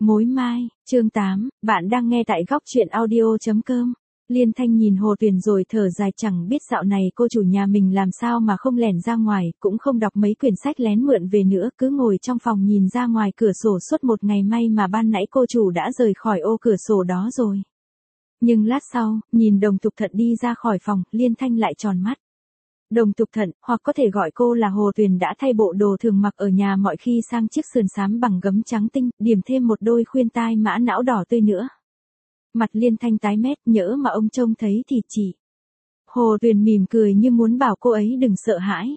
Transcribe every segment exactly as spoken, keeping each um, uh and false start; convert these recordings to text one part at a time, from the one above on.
Mối mai, chương tám, bạn đang nghe tại góc truyện audio chấm com. Liên Thanh nhìn Hồ Tuyền rồi thở dài, chẳng biết dạo này cô chủ nhà mình làm sao mà không lẻn ra ngoài, cũng không đọc mấy quyển sách lén mượn về nữa, cứ ngồi trong phòng nhìn ra ngoài cửa sổ suốt một ngày. May mà ban nãy cô chủ đã rời khỏi ô cửa sổ đó rồi. Nhưng lát sau, nhìn Đồng Tục Thận đi ra khỏi phòng, Liên Thanh lại tròn mắt. Đồng Tục Thận, hoặc có thể gọi cô là Hồ Tuyền, đã thay bộ đồ thường mặc ở nhà mọi khi sang chiếc sườn xám bằng gấm trắng tinh, điểm thêm một đôi khuyên tai mã não đỏ tươi nữa. Mặt Liên Thanh tái mét, nhỡ mà ông trông thấy thì chỉ. Hồ Tuyền mỉm cười như muốn bảo cô ấy đừng sợ hãi.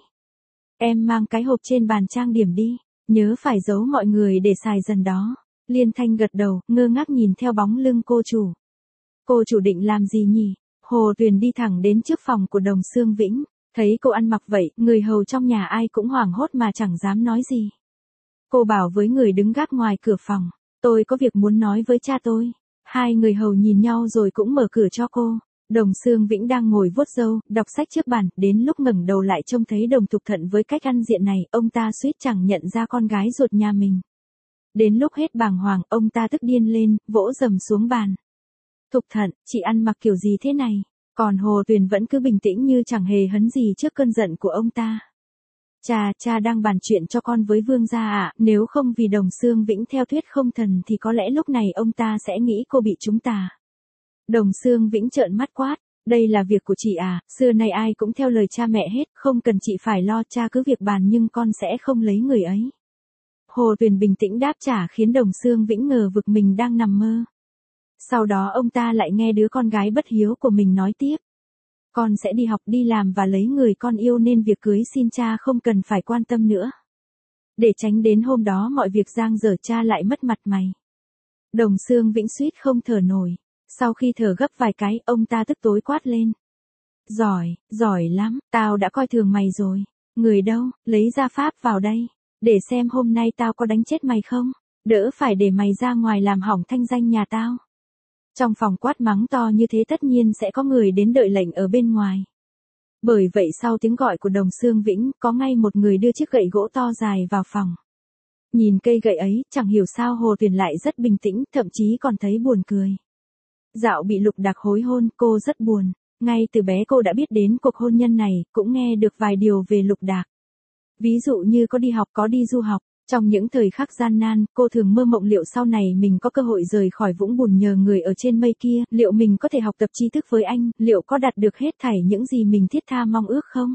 Em mang cái hộp trên bàn trang điểm đi, nhớ phải giấu mọi người để xài dần đó. Liên Thanh gật đầu, ngơ ngác nhìn theo bóng lưng cô chủ. Cô chủ định làm gì nhỉ? Hồ Tuyền đi thẳng đến trước phòng của Đồng Xương Vĩnh. Thấy cô ăn mặc vậy, người hầu trong nhà ai cũng hoảng hốt mà chẳng dám nói gì. Cô bảo với người đứng gác ngoài cửa phòng, tôi có việc muốn nói với cha tôi. Hai người hầu nhìn nhau rồi cũng mở cửa cho cô. Đồng Xương Vĩnh đang ngồi vuốt râu, đọc sách trước bàn, đến lúc ngẩng đầu lại trông thấy Đồng Tục Thận với cách ăn diện này, ông ta suýt chẳng nhận ra con gái ruột nhà mình. Đến lúc hết bàng hoàng, ông ta tức điên lên, vỗ dầm xuống bàn. Tục Thận, chị ăn mặc kiểu gì thế này? Còn Hồ Tuyền vẫn cứ bình tĩnh như chẳng hề hấn gì trước cơn giận của ông ta. Cha, cha đang bàn chuyện cho con với Vương gia ạ, nếu không vì Đồng Xương Vĩnh theo thuyết không thần thì có lẽ lúc này ông ta sẽ nghĩ cô bị trúng tà. Đồng Xương Vĩnh trợn mắt quát, đây là việc của chị à, xưa nay ai cũng theo lời cha mẹ hết, không cần chị phải lo, cha cứ việc bàn nhưng con sẽ không lấy người ấy. Hồ Tuyền bình tĩnh đáp trả khiến Đồng Xương Vĩnh ngờ vực mình đang nằm mơ. Sau đó ông ta lại nghe đứa con gái bất hiếu của mình nói tiếp. Con sẽ đi học đi làm và lấy người con yêu nên việc cưới xin cha không cần phải quan tâm nữa. Để tránh đến hôm đó mọi việc giang dở cha lại mất mặt mày. Đồng Xương Vĩnh suýt không thở nổi. Sau khi thở gấp vài cái, ông ta tức tối quát lên. Giỏi, giỏi lắm, tao đã coi thường mày rồi. Người đâu, lấy ra pháp vào đây. Để xem hôm nay tao có đánh chết mày không. Đỡ phải để mày ra ngoài làm hỏng thanh danh nhà tao. Trong phòng quát mắng to như thế tất nhiên sẽ có người đến đợi lệnh ở bên ngoài. Bởi vậy sau tiếng gọi của Đồng Xương Vĩnh, có ngay một người đưa chiếc gậy gỗ to dài vào phòng. Nhìn cây gậy ấy, chẳng hiểu sao Hồ Tuyền lại rất bình tĩnh, thậm chí còn thấy buồn cười. Dạo bị Lục Đạc hối hôn, cô rất buồn. Ngay từ bé cô đã biết đến cuộc hôn nhân này, cũng nghe được vài điều về Lục Đạc. Ví dụ như có đi học, có đi du học. Trong những thời khắc gian nan, cô thường mơ mộng liệu sau này mình có cơ hội rời khỏi vũng bùn nhờ người ở trên mây kia, liệu mình có thể học tập tri thức với anh, liệu có đạt được hết thảy những gì mình thiết tha mong ước không?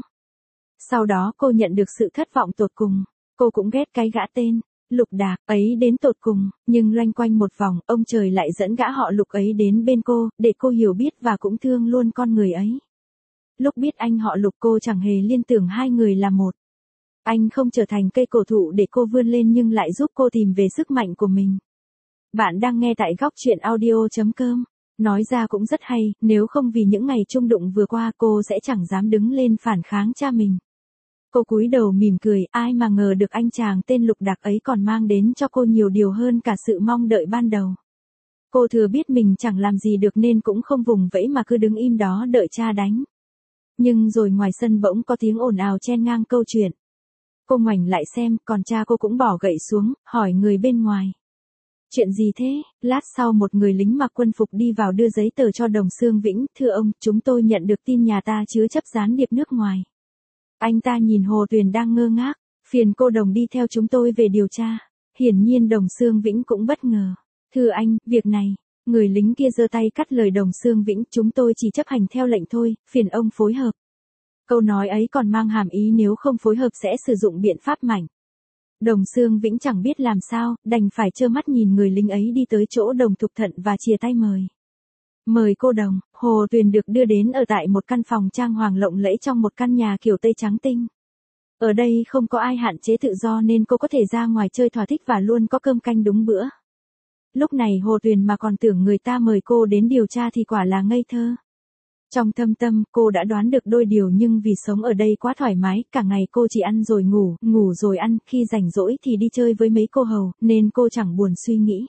Sau đó cô nhận được sự thất vọng tột cùng. Cô cũng ghét cái gã tên Lục Đạc ấy đến tột cùng, nhưng loanh quanh một vòng, ông trời lại dẫn gã họ Lục ấy đến bên cô, để cô hiểu biết và cũng thương luôn con người ấy. Lúc biết anh họ Lục cô chẳng hề liên tưởng hai người là một. Anh không trở thành cây cổ thụ để cô vươn lên nhưng lại giúp cô tìm về sức mạnh của mình. Bạn đang nghe tại góc truyện audio chấm com. Nói ra cũng rất hay, nếu không vì những ngày chung đụng vừa qua cô sẽ chẳng dám đứng lên phản kháng cha mình. Cô cúi đầu mỉm cười, ai mà ngờ được anh chàng tên Lục Đạc ấy còn mang đến cho cô nhiều điều hơn cả sự mong đợi ban đầu. Cô thừa biết mình chẳng làm gì được nên cũng không vùng vẫy mà cứ đứng im đó đợi cha đánh. Nhưng rồi ngoài sân bỗng có tiếng ồn ào chen ngang câu chuyện. Cô ngoảnh lại xem, còn cha cô cũng bỏ gậy xuống, hỏi người bên ngoài. Chuyện gì thế? Lát sau một người lính mặc quân phục đi vào đưa giấy tờ cho Đồng Xương Vĩnh. Thưa ông, chúng tôi nhận được tin nhà ta chứa chấp gián điệp nước ngoài. Anh ta nhìn Hồ Tuyền đang ngơ ngác, phiền cô Đồng đi theo chúng tôi về điều tra. Hiển nhiên Đồng Xương Vĩnh cũng bất ngờ. Thưa anh, việc này, người lính kia giơ tay cắt lời Đồng Xương Vĩnh, chúng tôi chỉ chấp hành theo lệnh thôi, phiền ông phối hợp. Câu nói ấy còn mang hàm ý nếu không phối hợp sẽ sử dụng biện pháp mạnh. Đồng Xương Vĩnh chẳng biết làm sao, đành phải trơ mắt nhìn người lính ấy đi tới chỗ Đồng Tục Thận và chìa tay mời. Mời cô Đồng. Hồ Tuyền được đưa đến ở tại một căn phòng trang hoàng lộng lẫy trong một căn nhà kiểu Tây trắng tinh. Ở đây không có ai hạn chế tự do nên cô có thể ra ngoài chơi thỏa thích và luôn có cơm canh đúng bữa. Lúc này Hồ Tuyền mà còn tưởng người ta mời cô đến điều tra thì quả là ngây thơ. Trong thâm tâm, cô đã đoán được đôi điều nhưng vì sống ở đây quá thoải mái, cả ngày cô chỉ ăn rồi ngủ, ngủ rồi ăn, khi rảnh rỗi thì đi chơi với mấy cô hầu, nên cô chẳng buồn suy nghĩ.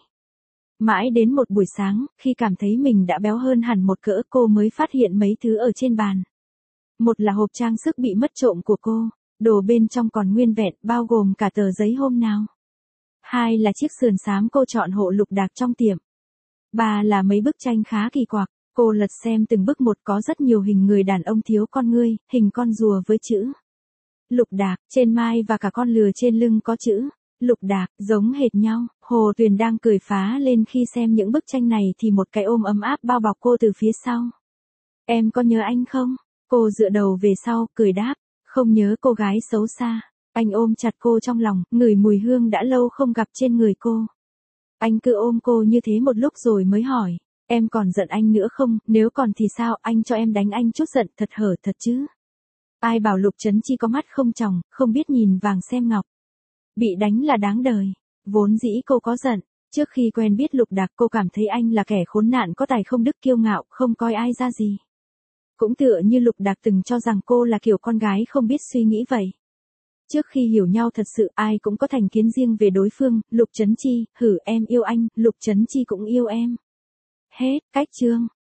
Mãi đến một buổi sáng, khi cảm thấy mình đã béo hơn hẳn một cỡ, cô mới phát hiện mấy thứ ở trên bàn. Một là hộp trang sức bị mất trộm của cô, đồ bên trong còn nguyên vẹn, bao gồm cả tờ giấy hôm nào. Hai là chiếc sườn xám cô chọn hộ Lục Đạc trong tiệm. Ba là mấy bức tranh khá kỳ quặc. Cô lật xem từng bức một, có rất nhiều hình người đàn ông thiếu con ngươi, hình con rùa với chữ Lục Đạc trên mai và cả con lừa trên lưng có chữ Lục Đạc, giống hệt nhau. Hồ Tuyền đang cười phá lên khi xem những bức tranh này thì một cái ôm ấm áp bao bọc cô từ phía sau. Em có nhớ anh không? Cô dựa đầu về sau, cười đáp. Không nhớ cô gái xấu xa. Anh ôm chặt cô trong lòng, ngửi mùi hương đã lâu không gặp trên người cô. Anh cứ ôm cô như thế một lúc rồi mới hỏi. Em còn giận anh nữa không? Nếu còn thì sao, anh cho em đánh anh chút giận, thật hở thật chứ. Ai bảo Lục Chấn Chi có mắt không tròng, không biết nhìn vàng xem ngọc. Bị đánh là đáng đời. Vốn dĩ cô có giận. Trước khi quen biết Lục Đạc cô cảm thấy anh là kẻ khốn nạn có tài không đức kiêu ngạo, không coi ai ra gì. Cũng tựa như Lục Đạc từng cho rằng cô là kiểu con gái không biết suy nghĩ vậy. Trước khi hiểu nhau thật sự ai cũng có thành kiến riêng về đối phương. Lục Chấn Chi, hử em yêu anh, Lục Chấn Chi cũng yêu em. Hết, cách chương.